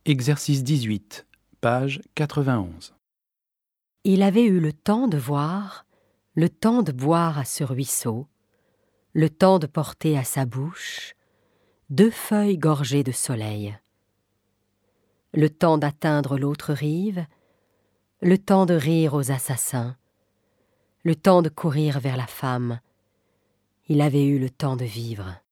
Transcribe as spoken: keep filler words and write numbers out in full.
Exercice dix-huit, page quatre-vingt-onze. Il avait eu le temps de voir, le temps de boire à ce ruisseau, le temps de porter à sa bouche deux feuilles gorgées de soleil, le temps d'atteindre l'autre rive, le temps de rire aux assassins, le temps de courir vers la femme. Il avait eu le temps de vivre.